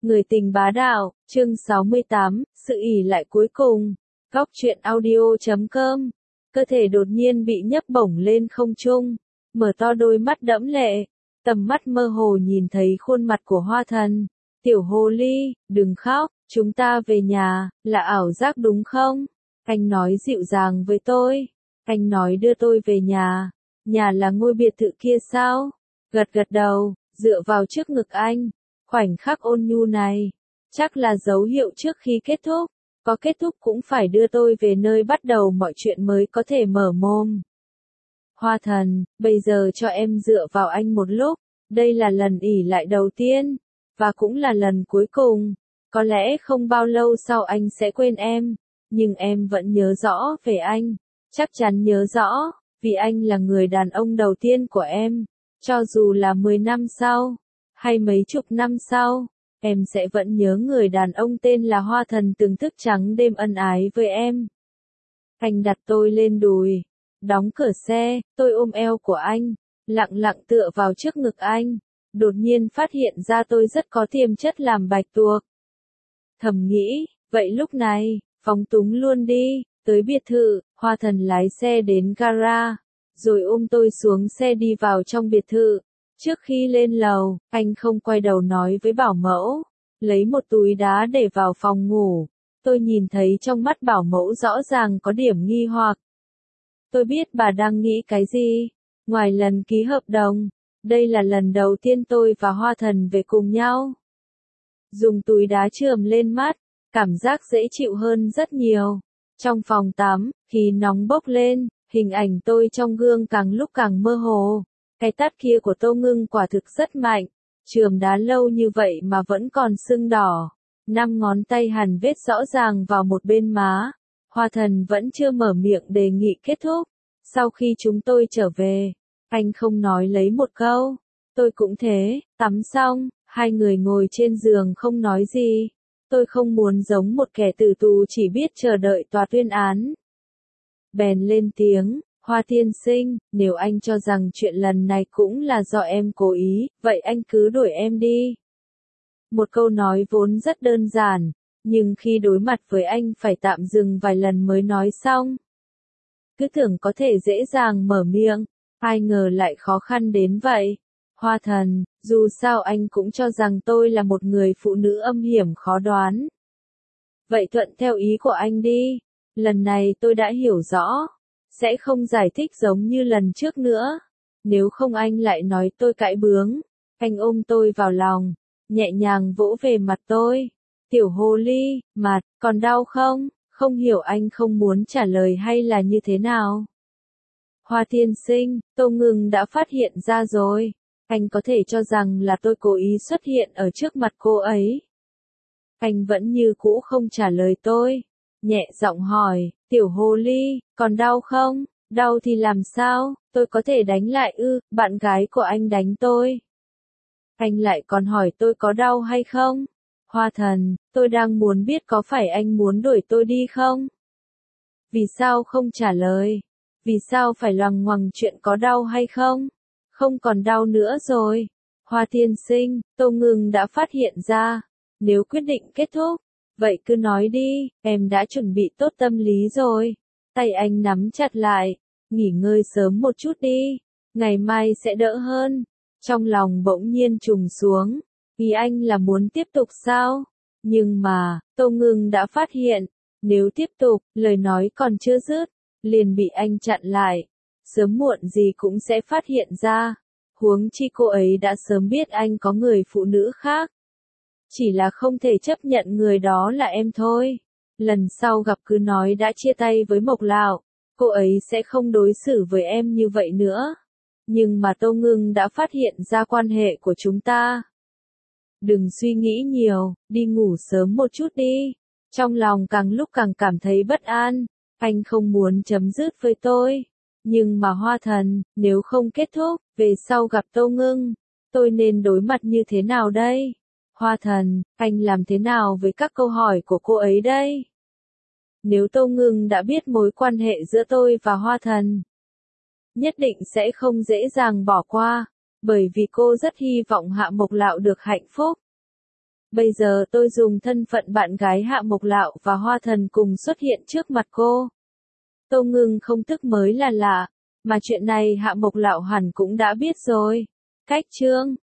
Người tình bá đạo, chương 68, sự ỷ lại cuối cùng. Góc truyện audio.com. Cơ thể đột nhiên bị nhấc bổng lên không trung, mở to đôi mắt đẫm lệ, tầm mắt mơ hồ nhìn thấy khuôn mặt của Hoa Thần. Tiểu hồ ly, đừng khóc, chúng ta về nhà, là ảo giác đúng không? Anh nói dịu dàng với tôi. Anh nói đưa tôi về nhà. Nhà là ngôi biệt thự kia sao? Gật gật đầu, dựa vào trước ngực anh. Khoảnh khắc ôn nhu này, chắc là dấu hiệu trước khi kết thúc. Có kết thúc cũng phải đưa tôi về nơi bắt đầu mọi chuyện mới có thể mở mồm. Hoa Thần, bây giờ cho em dựa vào anh một lúc. Đây là lần ỷ lại đầu tiên, và cũng là lần cuối cùng. Có lẽ không bao lâu sau anh sẽ quên em, nhưng em vẫn nhớ rõ về anh. Chắc chắn nhớ rõ, vì anh là người đàn ông đầu tiên của em. Cho dù là 10 năm sau, hay mấy chục năm sau, em sẽ vẫn nhớ người đàn ông tên là Hoa Thần từng thức trắng đêm ân ái với em. Anh đặt tôi lên đùi, đóng cửa xe, tôi ôm eo của anh, lặng lặng tựa vào trước ngực anh, đột nhiên phát hiện ra tôi rất có tiềm chất làm bạch tuộc. Thầm nghĩ, vậy lúc này, phóng túng luôn đi, tới biệt thự, Hoa Thần lái xe đến gara, rồi ôm tôi xuống xe đi vào trong biệt thự. Trước khi lên lầu, anh không quay đầu nói với bảo mẫu, lấy một túi đá để vào phòng ngủ. Tôi nhìn thấy trong mắt bảo mẫu rõ ràng có điểm nghi hoặc. Tôi biết bà đang nghĩ cái gì. Ngoài lần ký hợp đồng, đây là lần đầu tiên tôi và Hoa Thần về cùng nhau. Dùng túi đá chườm lên mắt, cảm giác dễ chịu hơn rất nhiều. Trong phòng tắm, khí nóng bốc lên, hình ảnh tôi trong gương càng lúc càng mơ hồ. Cái tát kia của Tô Ngưng quả thực rất mạnh, chườm đá lâu như vậy mà vẫn còn sưng đỏ. 5 ngón tay hằn vết rõ ràng vào một bên má. Hoa Thần vẫn chưa mở miệng đề nghị kết thúc. Sau khi chúng tôi trở về, anh không nói lấy một câu. Tôi cũng thế, tắm xong, hai người ngồi trên giường không nói gì. Tôi không muốn giống một kẻ tử tù chỉ biết chờ đợi tòa tuyên án. Bèn lên tiếng. Hoa tiên sinh, nếu anh cho rằng chuyện lần này cũng là do em cố ý, vậy anh cứ đuổi em đi. Một câu nói vốn rất đơn giản, nhưng khi đối mặt với anh phải tạm dừng vài lần mới nói xong. Cứ tưởng có thể dễ dàng mở miệng, ai ngờ lại khó khăn đến vậy. Hoa Thần, dù sao anh cũng cho rằng tôi là một người phụ nữ âm hiểm khó đoán. Vậy thuận theo ý của anh đi, lần này tôi đã hiểu rõ. Sẽ không giải thích giống như lần trước nữa. Nếu không anh lại nói tôi cãi bướng. Anh ôm tôi vào lòng, nhẹ nhàng vỗ về mặt tôi. Tiểu hồ ly, mặt, còn đau không? Không hiểu anh không muốn trả lời hay là như thế nào. Hoa tiên sinh, Tô Ngưng đã phát hiện ra rồi. Anh có thể cho rằng là tôi cố ý xuất hiện ở trước mặt cô ấy. Anh vẫn như cũ không trả lời tôi. Nhẹ giọng hỏi, tiểu hồ ly, còn đau không? Đau thì làm sao? Tôi có thể đánh lại ư? Bạn gái của anh đánh tôi. Anh lại còn hỏi tôi có đau hay không? Hoa Thần, tôi đang muốn biết có phải anh muốn đuổi tôi đi không? Vì sao không trả lời? Vì sao phải loằng ngoằng chuyện có đau hay không? Không còn đau nữa rồi. Hoa tiên sinh, Tô Ngưng đã phát hiện ra. Nếu quyết định kết thúc, vậy cứ nói đi, em đã chuẩn bị tốt tâm lý rồi. Tay anh nắm chặt lại, nghỉ ngơi sớm một chút đi, ngày mai sẽ đỡ hơn. Trong lòng bỗng nhiên trùng xuống, vì anh là muốn tiếp tục sao? Nhưng mà, Tô Ngưng đã phát hiện, nếu tiếp tục, lời nói còn chưa dứt, liền bị anh chặn lại. Sớm muộn gì cũng sẽ phát hiện ra, huống chi cô ấy đã sớm biết anh có người phụ nữ khác. Chỉ là không thể chấp nhận người đó là em thôi. Lần sau gặp cứ nói đã chia tay với Mộc Lão, cô ấy sẽ không đối xử với em như vậy nữa. Nhưng mà Tô Ngưng đã phát hiện ra quan hệ của chúng ta. Đừng suy nghĩ nhiều, đi ngủ sớm một chút đi. Trong lòng càng lúc càng cảm thấy bất an. Anh không muốn chấm dứt với tôi. Nhưng mà Hoa Thần, nếu không kết thúc, về sau gặp Tô Ngưng, tôi nên đối mặt như thế nào đây? Hoa Thần, anh làm thế nào với các câu hỏi của cô ấy đây? Nếu Tô Ngưng đã biết mối quan hệ giữa tôi và Hoa Thần, nhất định sẽ không dễ dàng bỏ qua, bởi vì cô rất hy vọng Hạ Mộc Lão được hạnh phúc. Bây giờ tôi dùng thân phận bạn gái Hạ Mộc Lạo và Hoa Thần cùng xuất hiện trước mặt cô. Tô Ngưng không tức mới là lạ, mà chuyện này Hạ Mộc Lạo hẳn cũng đã biết rồi. Cách chương